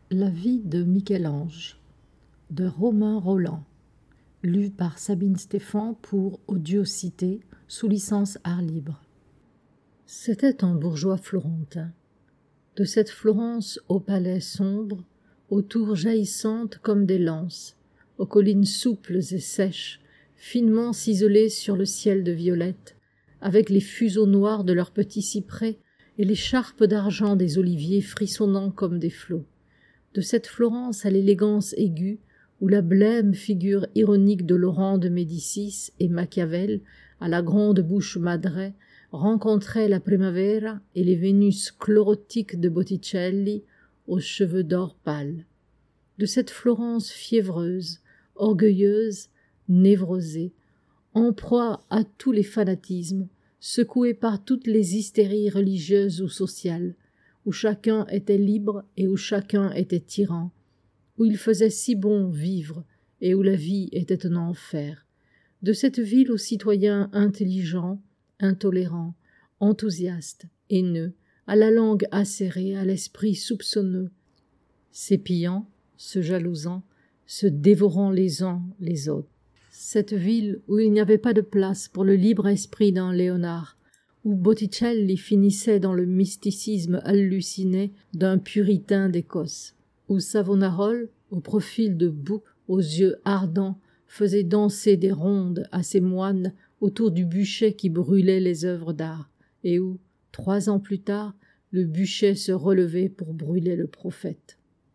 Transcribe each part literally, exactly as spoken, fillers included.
La vie de Michel-Ange de Romain Rolland, lu par Sabine Stéphan pour Audiocité sous licence Art Libre. C'était un bourgeois florentin. De cette Florence aux palais sombres, aux tours jaillissantes comme des lances, aux collines souples et sèches, finement ciselées sur le ciel de violette, avec les fuseaux noirs de leurs petits cyprès et les charpes d'argent des oliviers frissonnant comme des flots. De cette Florence à l'élégance aiguë, où la blême figure ironique de Laurent de Médicis et Machiavel, à la grande bouche madrée, rencontrait la Primavera et les Vénus chlorotiques de Botticelli aux cheveux d'or pâle. De cette Florence fiévreuse, orgueilleuse, névrosée, en proie à tous les fanatismes, secouée par toutes les hystéries religieuses ou sociales, où chacun était libre et où chacun était tyran, où il faisait si bon vivre et où la vie était un enfer, de cette ville aux citoyens intelligents, intolérants, enthousiastes, haineux, à la langue acérée, à l'esprit soupçonneux, s'épiant, se jalousant, se dévorant les uns les autres. Cette ville où il n'y avait pas de place pour le libre esprit d'un Léonard, où Botticelli finissait dans le mysticisme halluciné d'un puritain d'Écosse, où Savonarola, au profil de bouc, aux yeux ardents, faisait danser des rondes à ses moines autour du bûcher qui brûlait les œuvres d'art, et où, trois ans plus tard, le bûcher se relevait pour brûler le prophète.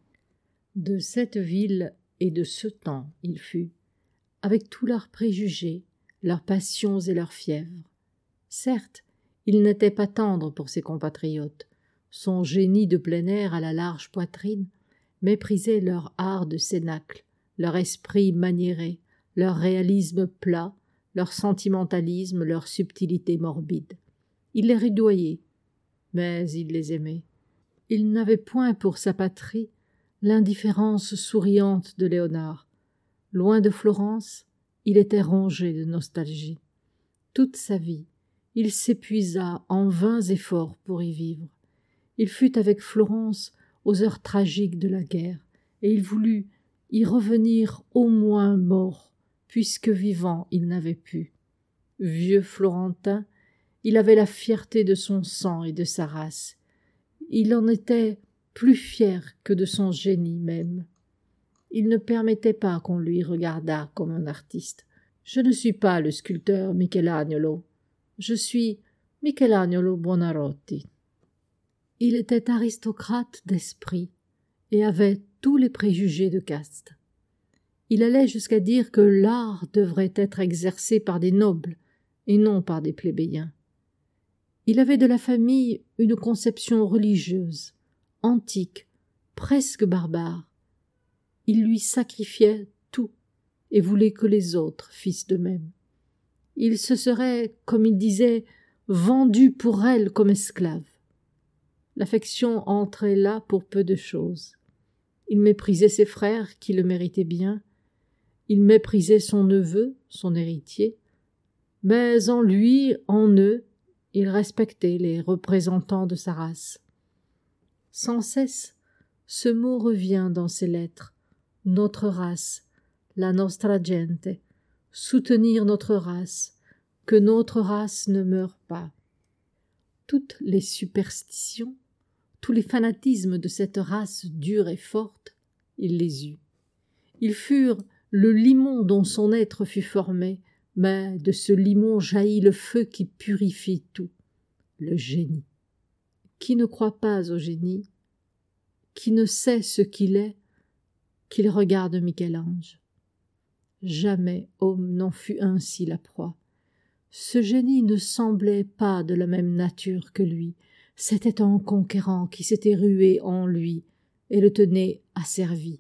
De cette ville et de ce temps il fut, avec tous leurs préjugés, leurs passions et leurs fièvres. Certes, il n'était pas tendre pour ses compatriotes. Son génie de plein air à la large poitrine méprisait leur art de cénacle, leur esprit maniéré, leur réalisme plat, leur sentimentalisme, leur subtilité morbide. Il les rudoyait, mais il les aimait. Il n'avait point pour sa patrie l'indifférence souriante de Léonard. Loin de Florence, il était rongé de nostalgie. Toute sa vie, il s'épuisa en vains efforts pour y vivre. Il fut avec Florence aux heures tragiques de la guerre, et il voulut y revenir au moins mort, puisque vivant il n'avait pu. Vieux Florentin, il avait la fierté de son sang et de sa race. Il en était plus fier que de son génie même. Il ne permettait pas qu'on lui regardât comme un artiste. Je ne suis pas le sculpteur Michelagnolo. Je suis Michelagnolo Buonarroti. Il était aristocrate d'esprit et avait tous les préjugés de caste. Il allait jusqu'à dire que l'art devrait être exercé par des nobles et non par des plébéiens. Il avait de la famille une conception religieuse, antique, presque barbare. Il lui sacrifiait tout et voulait que les autres fissent de même. Il se serait, comme il disait, vendu pour elle comme esclave. L'affection entrait là pour peu de choses. Il méprisait ses frères qui le méritaient bien. Il méprisait son neveu, son héritier. Mais en lui, en eux, il respectait les représentants de sa race. Sans cesse, ce mot revient dans ses lettres. Notre race, la nostra gente, soutenir notre race, que notre race ne meure pas. Toutes les superstitions, tous les fanatismes de cette race dure et forte, il les eut. Ils furent le limon dont son être fut formé, mais de ce limon jaillit le feu qui purifie tout, le génie. Qui ne croit pas au génie, qui ne sait ce qu'il est, qu'il regarde Michel-Ange. Jamais homme n'en fut ainsi la proie. Ce génie ne semblait pas de la même nature que lui. C'était un conquérant qui s'était rué en lui et le tenait asservi.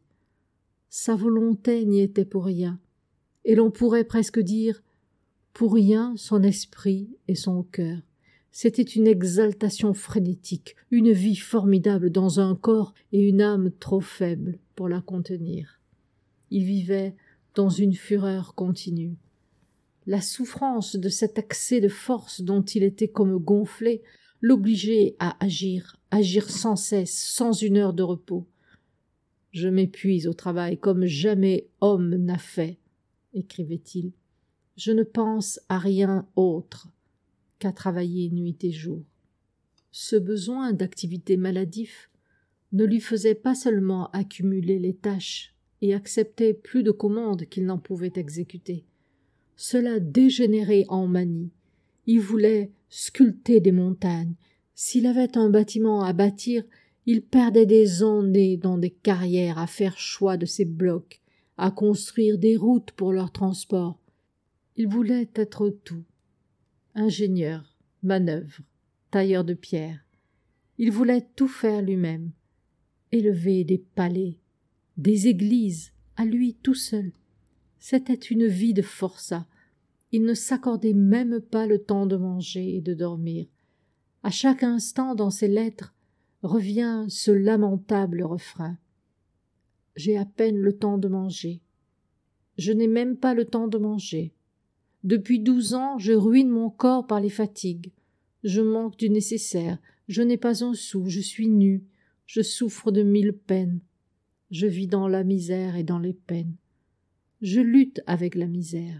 Sa volonté n'y était pour rien, et l'on pourrait presque dire pour rien son esprit et son cœur. C'était une exaltation frénétique, une vie formidable dans un corps et une âme trop faible pour la contenir. Il vivait dans une fureur continue. La souffrance de cet accès de force dont il était comme gonflé l'obligeait à agir, agir sans cesse, sans une heure de repos. Je m'épuise au travail comme jamais homme n'a fait, écrivait-il. Je ne pense à rien autre qu'à travailler nuit et jour. Ce besoin d'activité maladif ne lui faisait pas seulement accumuler les tâches et accepter plus de commandes qu'il n'en pouvait exécuter. Cela dégénérait en manie. Il voulait sculpter des montagnes. S'il avait un bâtiment à bâtir, il perdait des années dans des carrières à faire choix de ses blocs, à construire des routes pour leur transport. Il voulait être tout. Ingénieur, manœuvre, tailleur de pierre. Il voulait tout faire lui-même. Élever des palais, des églises, à lui tout seul. C'était une vie de forçat. Il ne s'accordait même pas le temps de manger et de dormir. À chaque instant dans ses lettres revient ce lamentable refrain. J'ai à peine le temps de manger. Je n'ai même pas le temps de manger. Depuis douze ans, je ruine mon corps par les fatigues. Je manque du nécessaire. Je n'ai pas un sou. Je suis nu. Je souffre de mille peines. Je vis dans la misère et dans les peines. Je lutte avec la misère.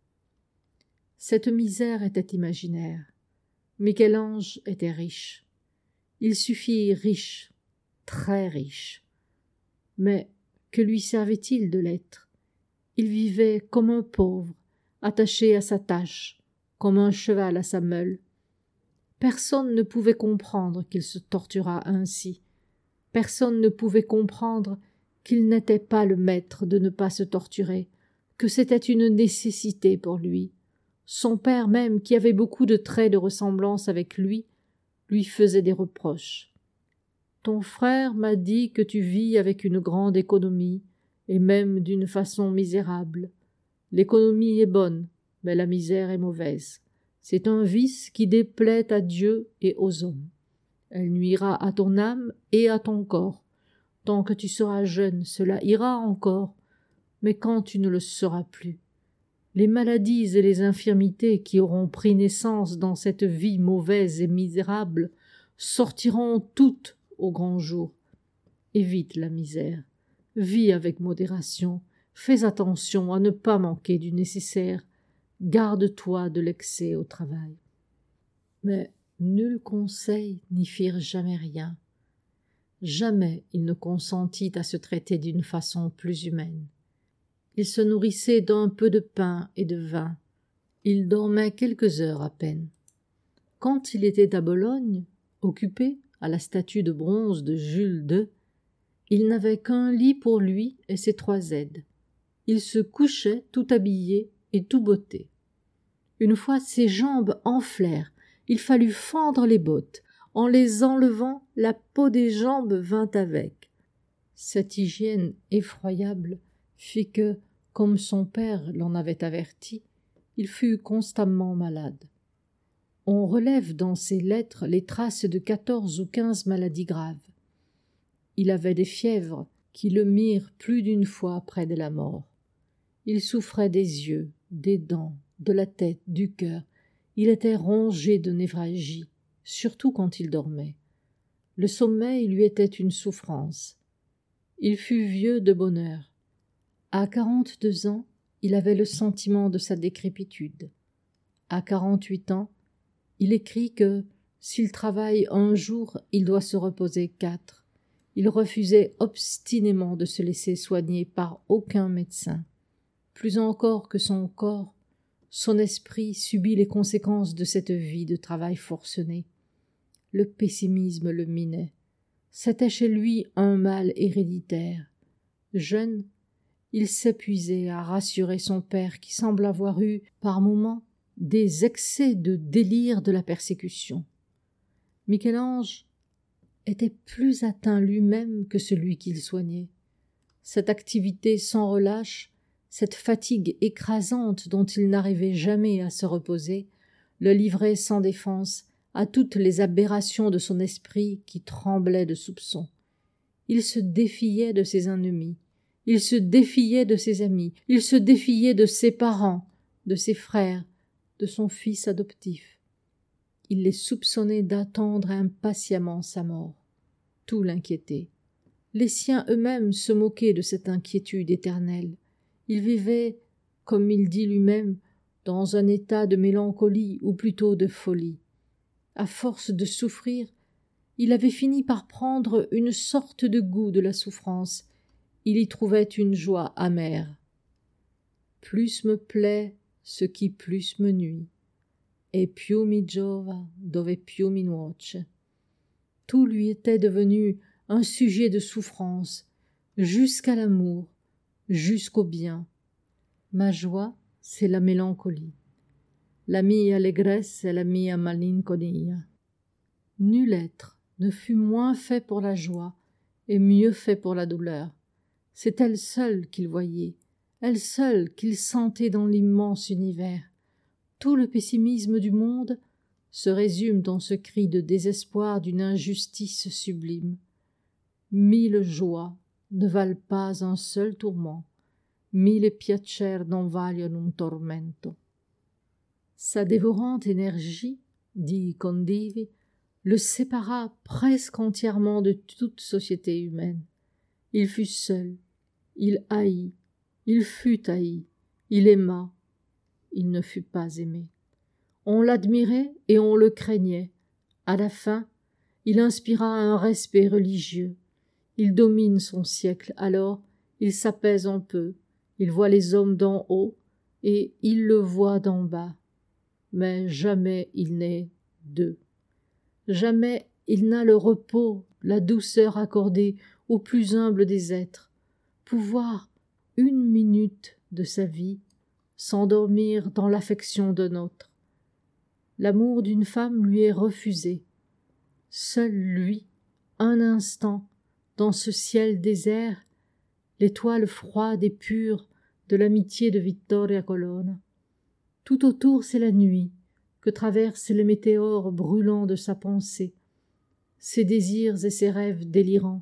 Cette misère était imaginaire. Michel-Ange était riche. Il suffit riche, très riche. Mais que lui servait-il de l'être? Il vivait comme un pauvre, attaché à sa tâche, comme un cheval à sa meule. Personne ne pouvait comprendre qu'il se torturât ainsi. Personne ne pouvait comprendre qu'il n'était pas le maître de ne pas se torturer, que c'était une nécessité pour lui. Son père même, qui avait beaucoup de traits de ressemblance avec lui, lui faisait des reproches. « Ton frère m'a dit que tu vis avec une grande économie, et même d'une façon misérable. L'économie est bonne, mais la misère est mauvaise. C'est un vice qui déplaît à Dieu et aux hommes. Elle nuira à ton âme et à ton corps. Tant que tu seras jeune, cela ira encore, mais quand tu ne le seras plus, les maladies et les infirmités qui auront pris naissance dans cette vie mauvaise et misérable sortiront toutes au grand jour. Évite la misère, vis avec modération, fais attention à ne pas manquer du nécessaire, garde-toi de l'excès au travail. » Mais nul conseil n'y firent jamais rien. Jamais il ne consentit à se traiter d'une façon plus humaine. Il se nourrissait d'un peu de pain et de vin. Il dormait quelques heures à peine. Quand il était à Bologne, occupé à la statue de bronze de Jules deux, il n'avait qu'un lit pour lui et ses trois aides. Il se couchait tout habillé et tout botté. Une fois ses jambes enflèrent, il fallut fendre les bottes. En les enlevant, la peau des jambes vint avec. Cette hygiène effroyable fit que, comme son père l'en avait averti, il fut constamment malade. On relève dans ses lettres les traces de quatorze ou quinze maladies graves. Il avait des fièvres qui le mirent plus d'une fois près de la mort. Il souffrait des yeux, des dents, de la tête, du cœur. Il était rongé de névralgie, surtout quand il dormait. Le sommeil lui était une souffrance. Il fut vieux de bonne heure. À quarante-deux ans, il avait le sentiment de sa décrépitude. À quarante-huit ans, il écrit que, s'il travaille un jour, il doit se reposer quatre. Il refusait obstinément de se laisser soigner par aucun médecin. Plus encore que son corps, son esprit subit les conséquences de cette vie de travail forcené. Le pessimisme le minait. C'était chez lui un mal héréditaire. Jeune, il s'épuisait à rassurer son père qui semble avoir eu, par moments, des excès de délire de la persécution. Michel-Ange était plus atteint lui-même que celui qu'il soignait. Cette activité sans relâche, cette fatigue écrasante dont il n'arrivait jamais à se reposer, le livrait sans défense à toutes les aberrations de son esprit qui tremblaient de soupçons. Il se défiait de ses ennemis, il se défiait de ses amis, il se défiait de ses parents, de ses frères, de son fils adoptif. Il les soupçonnait d'attendre impatiemment sa mort. Tout l'inquiétait. Les siens eux-mêmes se moquaient de cette inquiétude éternelle. Il vivait, comme il dit lui-même, dans un état de mélancolie ou plutôt de folie. À force de souffrir, il avait fini par prendre une sorte de goût de la souffrance. Il y trouvait une joie amère. Plus me plaît ce qui plus me nuit, et più mi giova dove più mi nuoce. Tout lui était devenu un sujet de souffrance, jusqu'à l'amour, jusqu'au bien. Ma joie, c'est la mélancolie. La mia allégresse è la mia malinconia. Nul être ne fut moins fait pour la joie et mieux fait pour la douleur. C'est elle seule qu'il voyait, elle seule qu'il sentait dans l'immense univers. Tout le pessimisme du monde se résume dans ce cri de désespoir d'une injustice sublime. Mille joies ne valent pas un seul tourment, mille piacer non valiono un tormento. Sa dévorante énergie, dit Condivi, le sépara presque entièrement de toute société humaine. Il fut seul, il haït, il fut haï, il aima, il ne fut pas aimé. On l'admirait et on le craignait. À la fin, il inspira un respect religieux. Il domine son siècle, alors il s'apaise un peu, il voit les hommes d'en haut et il le voit d'en bas. Mais jamais il n'est d'eux. Jamais il n'a le repos, la douceur accordée au plus humble des êtres. Pouvoir, une minute de sa vie, s'endormir dans l'affection d'un autre. L'amour d'une femme lui est refusé. Seul lui, un instant, dans ce ciel désert, l'étoile froide et pure de l'amitié de Vittoria Colonna. Tout autour, c'est la nuit, que traversent les météores brûlants de sa pensée, ses désirs et ses rêves délirants.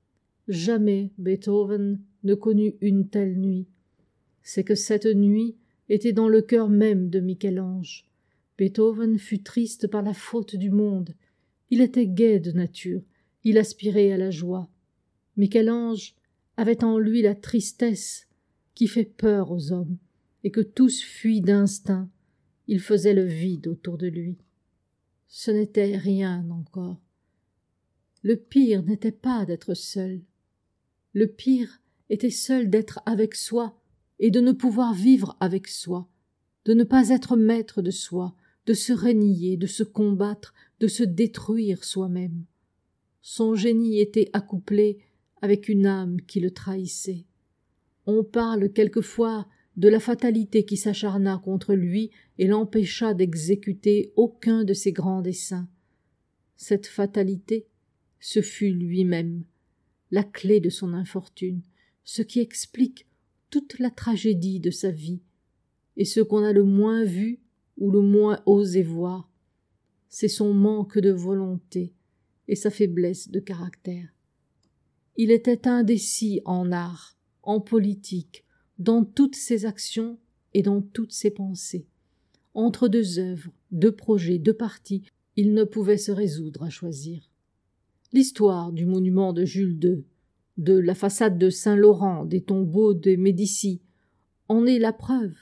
Jamais Beethoven ne connut une telle nuit. C'est que cette nuit était dans le cœur même de Michel-Ange. Beethoven fut triste par la faute du monde. Il était gai de nature, il aspirait à la joie. Michel-Ange avait en lui la tristesse qui fait peur aux hommes, et que tous fuient d'instinct. Il faisait le vide autour de lui. Ce n'était rien encore. Le pire n'était pas d'être seul. Le pire était seul d'être avec soi et de ne pouvoir vivre avec soi, de ne pas être maître de soi, de se renier, de se combattre, de se détruire soi-même. Son génie était accouplé avec une âme qui le trahissait. On parle quelquefois de la fatalité qui s'acharna contre lui et l'empêcha d'exécuter aucun de ses grands desseins. Cette fatalité, ce fut lui-même, la clé de son infortune, ce qui explique toute la tragédie de sa vie, et ce qu'on a le moins vu ou le moins osé voir, c'est son manque de volonté et sa faiblesse de caractère. Il était indécis en art, en politique, dans toutes ses actions et dans toutes ses pensées. Entre deux œuvres, deux projets, deux partis, il ne pouvait se résoudre à choisir. L'histoire du monument de Jules deux, de la façade de Saint-Laurent, des tombeaux des Médicis, en est la preuve.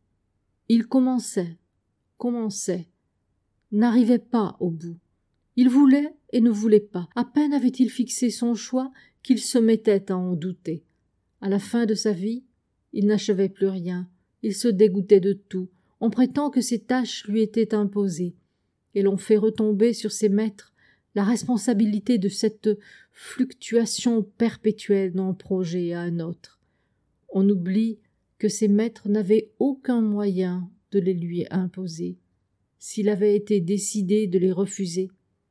Il commençait, commençait, n'arrivait pas au bout. Il voulait et ne voulait pas. À peine avait-il fixé son choix qu'il se mettait à en douter. À la fin de sa vie, il n'achevait plus rien. Il se dégoûtait de tout. On prétend que ses tâches lui étaient imposées, et l'on fait retomber sur ses maîtres la responsabilité de cette fluctuation perpétuelle d'un projet à un autre. On oublie que ses maîtres n'avaient aucun moyen de les lui imposer, s'il avait été décidé de les refuser.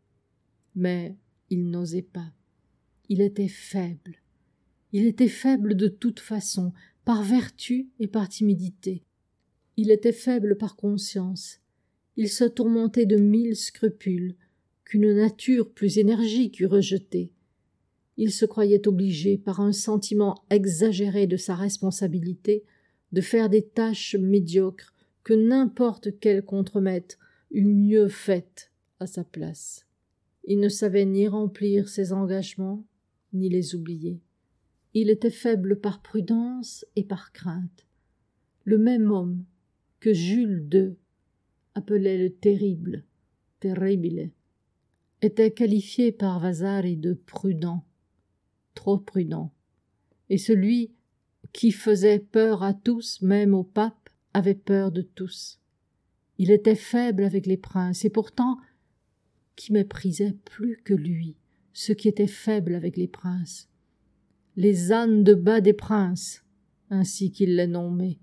Mais il n'osait pas. Il était faible. Il était faible de toute façon, par vertu et par timidité. Il était faible par conscience. Il se tourmentait de mille scrupules qu'une nature plus énergique eût rejetés. Il se croyait obligé, par un sentiment exagéré de sa responsabilité, de faire des tâches médiocres que n'importe quel contremaître eût mieux faites à sa place. Il ne savait ni remplir ses engagements, ni les oublier. Il était faible par prudence et par crainte. Le même homme que Jules deux appelait le terrible, terribile, était qualifié par Vasari de prudent, trop prudent, et celui qui faisait peur à tous, même au pape, avait peur de tous. Il était faible avec les princes, et pourtant, qui méprisait plus que lui ceux qui étaient faibles avec les princes, les ânes de bas des princes, ainsi qu'il les nommait.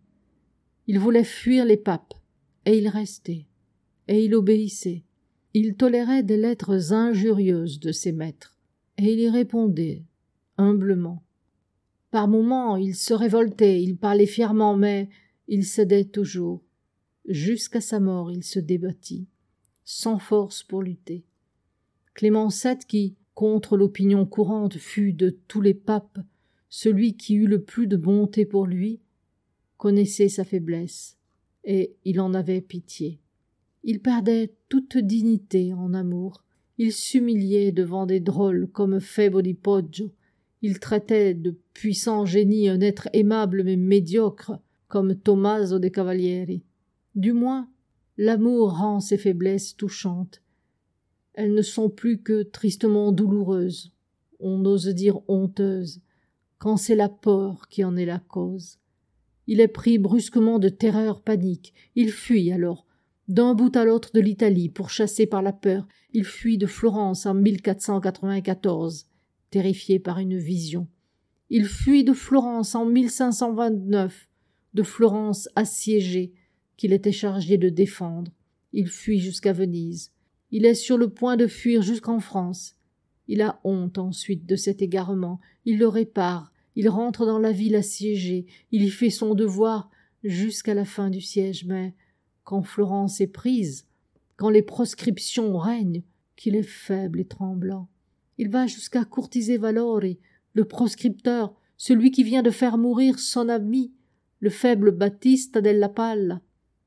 Il voulait fuir les papes, et il restait, et il obéissait. Il tolérait des lettres injurieuses de ses maîtres, et il y répondait humblement. Par moments, il se révoltait, il parlait fièrement, mais il cédait toujours. Jusqu'à sa mort, il se débattit, sans force pour lutter. Clément sept, qui, contre l'opinion courante, fut de tous les papes celui qui eut le plus de bonté pour lui, connaissait sa faiblesse, et il en avait pitié. Il perdait toute dignité en amour, il s'humiliait devant des drôles comme Febo di Poggio, il traitait de puissant génie un être aimable mais médiocre comme Tommaso de Cavalieri. Du moins, l'amour rend ses faiblesses touchantes. Elles ne sont plus que tristement douloureuses, on ose dire honteuses, quand c'est la peur qui en est la cause. Il est pris brusquement de terreur panique, il fuit alors, d'un bout à l'autre de l'Italie, pourchassé par la peur, il fuit de Florence en mille quatre cent quatre-vingt-quatorze, terrifié par une vision. Il fuit de Florence en mille cinq cent vingt-neuf, de Florence assiégée, qu'il était chargé de défendre. Il fuit jusqu'à Venise. Il est sur le point de fuir jusqu'en France. Il a honte ensuite de cet égarement. Il le répare. Il rentre dans la ville assiégée. Il y fait son devoir jusqu'à la fin du siège. Mais quand Florence est prise, quand les proscriptions règnent, qu'il est faible et tremblant. Il va jusqu'à courtiser Valori, le proscripteur, celui qui vient de faire mourir son ami, le faible Battista della Palla.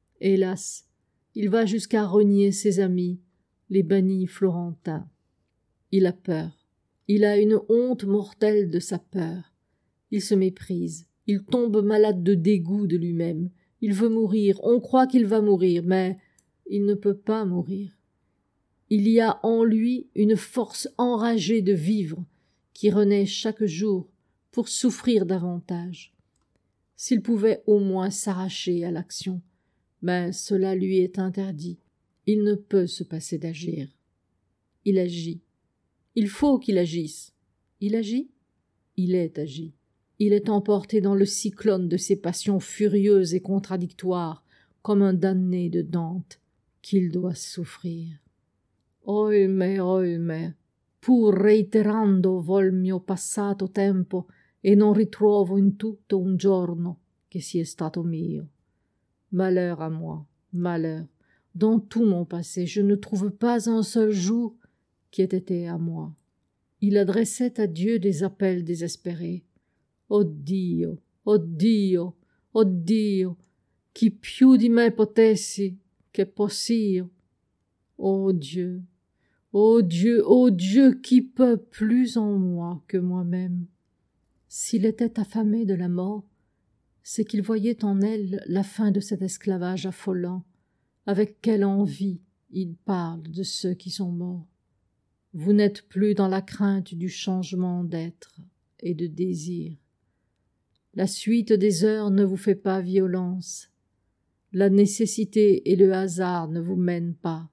Hélas, il va jusqu'à renier ses amis, les bannis florentins. Il a peur. Il a une honte mortelle de sa peur. Il se méprise. Il tombe malade de dégoût de lui-même. Il veut mourir. On croit qu'il va mourir, mais il ne peut pas mourir. Il y a en lui une force enragée de vivre qui renaît chaque jour pour souffrir davantage. S'il pouvait au moins s'arracher à l'action, mais cela lui est interdit. Il ne peut se passer d'agir. Il agit. Il faut qu'il agisse. Il agit. Il est agi. Il est emporté dans le cyclone de ses passions furieuses et contradictoires, comme un damné de Dante, qu'il doit souffrir. Oime, oime, pur reiterando vol mio passato tempo e non ritrovo in tutto un giorno che sia stato mio. Malheur à moi, malheur. Dans tout mon passé, je ne trouve pas un seul jour qui ait été à moi. Il adressait à Dieu des appels désespérés. Oh Dio, oh Dio, oh Dio, chi più di me potessi, che possio. Oh Dieu, oh Dieu, oh Dieu, qui peut plus en moi que moi-même. S'il était affamé de la mort, c'est qu'il voyait en elle la fin de cet esclavage affolant. Avec quelle envie il parle de ceux qui sont morts. Vous n'êtes plus dans la crainte du changement d'être et de désir. La suite des heures ne vous fait pas violence. La nécessité et le hasard ne vous mènent pas.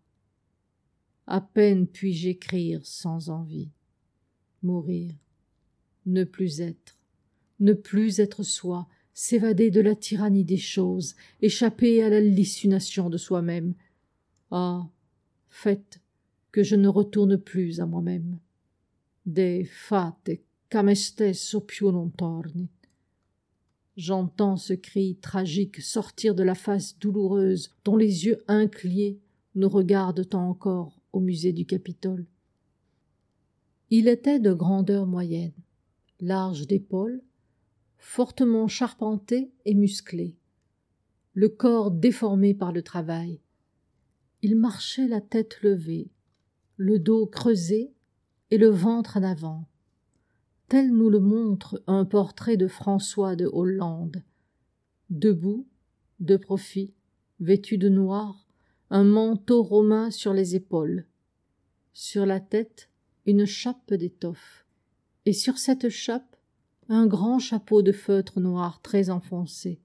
À peine puis-je écrire sans envie. Mourir, ne plus être, ne plus être soi, s'évader de la tyrannie des choses, échapper à la hallucination de soi-même. Ah, faites que je ne retourne plus à moi-même. De fate qu'a me stesso più non torni. J'entends ce cri tragique sortir de la face douloureuse dont les yeux incliés nous regardent encore au musée du Capitole. Il était de grandeur moyenne, large d'épaules, fortement charpenté et musclé, le corps déformé par le travail. Il marchait la tête levée, le dos creusé et le ventre en avant. Tel nous le montre un portrait de François de Hollande. Debout, de profil, vêtu de noir, un manteau romain sur les épaules. Sur la tête, une chape d'étoffe. Et sur cette chape, un grand chapeau de feutre noir très enfoncé.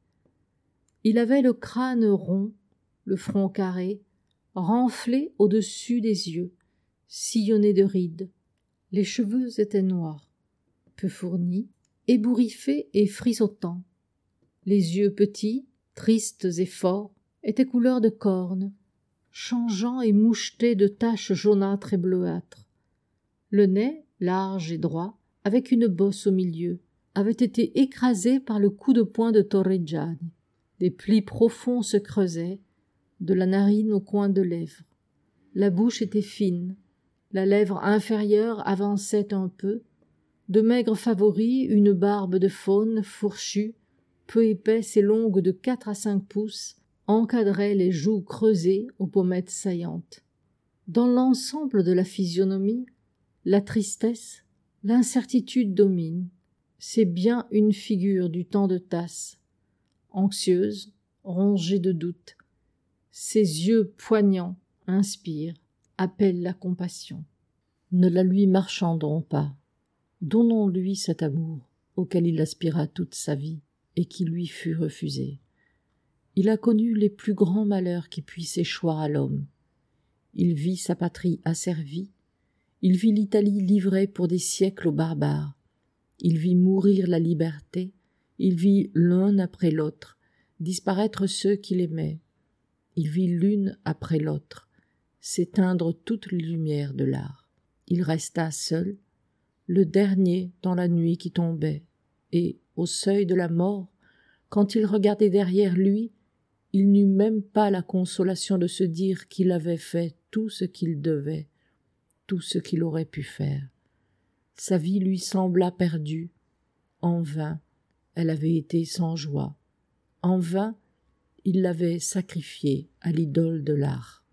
Il avait le crâne rond, le front carré, renflé au-dessus des yeux, sillonné de rides. Les cheveux étaient noirs, peu fournis, ébouriffés et frisottants. Les yeux petits, tristes et forts, étaient couleur de corne, changeant et mouchetés de taches jaunâtres et bleuâtres. Le nez, large et droit, avec une bosse au milieu, avait été écrasé par le coup de poing de Torrigiani. Des plis profonds se creusaient, de la narine au coin de lèvres. La bouche était fine, la lèvre inférieure avançait un peu, de maigres favoris, une barbe de faune fourchue, peu épaisse et longue de quatre à cinq pouces, encadrait les joues creusées aux pommettes saillantes. Dans l'ensemble de la physionomie, la tristesse, l'incertitude dominent. C'est bien une figure du temps de Tasse, anxieuse, rongée de doutes. Ses yeux poignants inspirent, appellent la compassion. Ne la lui marchandons pas. Donnons-lui cet amour auquel il aspira toute sa vie et qui lui fut refusé. Il a connu les plus grands malheurs qui puissent échoir à l'homme. Il vit sa patrie asservie, il vit l'Italie livrée pour des siècles aux barbares, il vit mourir la liberté, il vit l'un après l'autre disparaître ceux qu'il aimait, il vit l'une après l'autre s'éteindre toutes les lumières de l'art. Il resta seul, le dernier dans la nuit qui tombait, et, au seuil de la mort, quand il regardait derrière lui, il n'eut même pas la consolation de se dire qu'il avait fait tout ce qu'il devait, tout ce qu'il aurait pu faire. Sa vie lui sembla perdue. En vain, elle avait été sans joie. En vain, il l'avait sacrifiée à l'idole de l'art.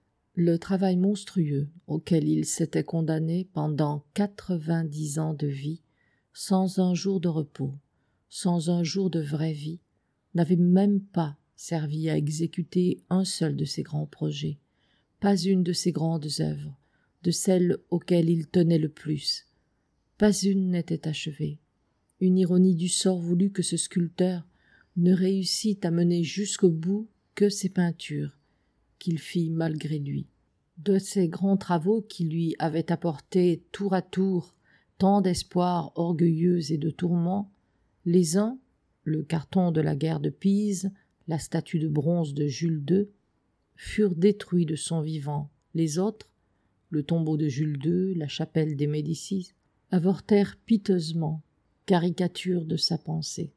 Le travail monstrueux auquel il s'était condamné pendant quatre-vingt-dix ans de vie, sans un jour de repos, sans un jour de vraie vie, n'avait même pas servi à exécuter un seul de ses grands projets, pas une de ses grandes œuvres, de celles auxquelles il tenait le plus. Pas une n'était achevée. Une ironie du sort voulut que ce sculpteur ne réussît à mener jusqu'au bout que ses peintures, qu'il fit malgré lui. De ces grands travaux qui lui avaient apporté tour à tour tant d'espoirs orgueilleux et de tourments, les uns, le carton de la guerre de Pise, la statue de bronze de Jules deux, furent détruits de son vivant. Les autres, le tombeau de Jules deux, la chapelle des Médicis, avortèrent piteusement, caricature de sa pensée.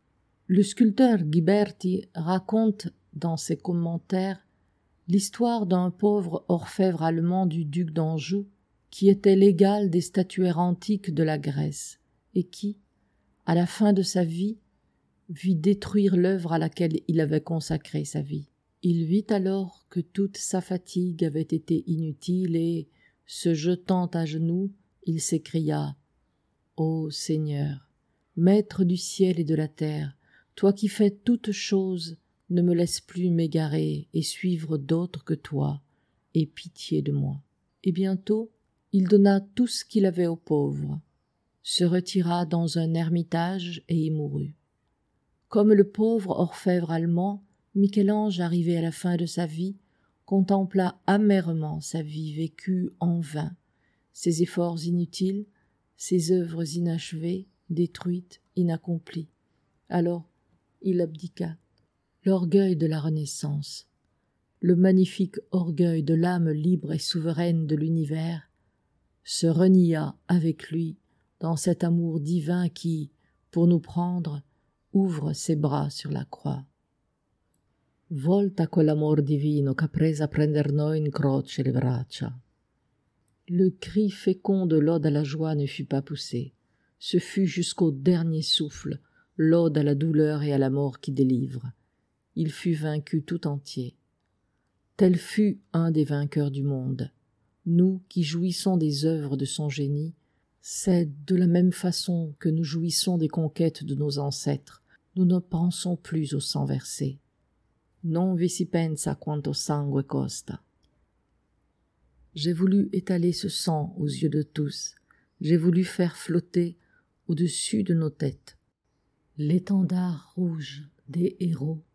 Le sculpteur Ghiberti raconte dans ses commentaires l'histoire d'un pauvre orfèvre allemand du duc d'Anjou qui était l'égal des statuaires antiques de la Grèce et qui, à la fin de sa vie, vit détruire l'œuvre à laquelle il avait consacré sa vie. Il vit alors que toute sa fatigue avait été inutile et, se jetant à genoux, il s'écria « Ô Seigneur, Maître du ciel et de la terre, toi qui fais toutes choses, ne me laisse plus m'égarer et suivre d'autres que toi, aie pitié de moi. » Et bientôt, il donna tout ce qu'il avait aux pauvres, se retira dans un ermitage et y mourut. Comme le pauvre orfèvre allemand, Michel-Ange, arrivé à la fin de sa vie, contempla amèrement sa vie vécue en vain, ses efforts inutiles, ses œuvres inachevées, détruites, inaccomplies. Alors, il abdiqua. L'orgueil de la Renaissance, le magnifique orgueil de l'âme libre et souveraine de l'univers, se renia avec lui dans cet amour divin qui, pour nous prendre, ouvre ses bras sur la croix. Volta quell'amor divino qu'a presa a prender noi in croce le braccia. Le cri fécond de l'ode à la joie ne fut pas poussé. Ce fut jusqu'au dernier souffle, l'ode à la douleur et à la mort qui délivre. Il fut vaincu tout entier. Tel fut un des vainqueurs du monde. Nous qui jouissons des œuvres de son génie, C'est de la même façon que nous jouissons des conquêtes de nos ancêtres. Nous ne pensons plus au sang versé. Non vi si pensa quanto sangue costa. J'ai voulu étaler ce sang aux yeux de tous. J'ai voulu faire flotter au-dessus de nos têtes l'étendard rouge des héros.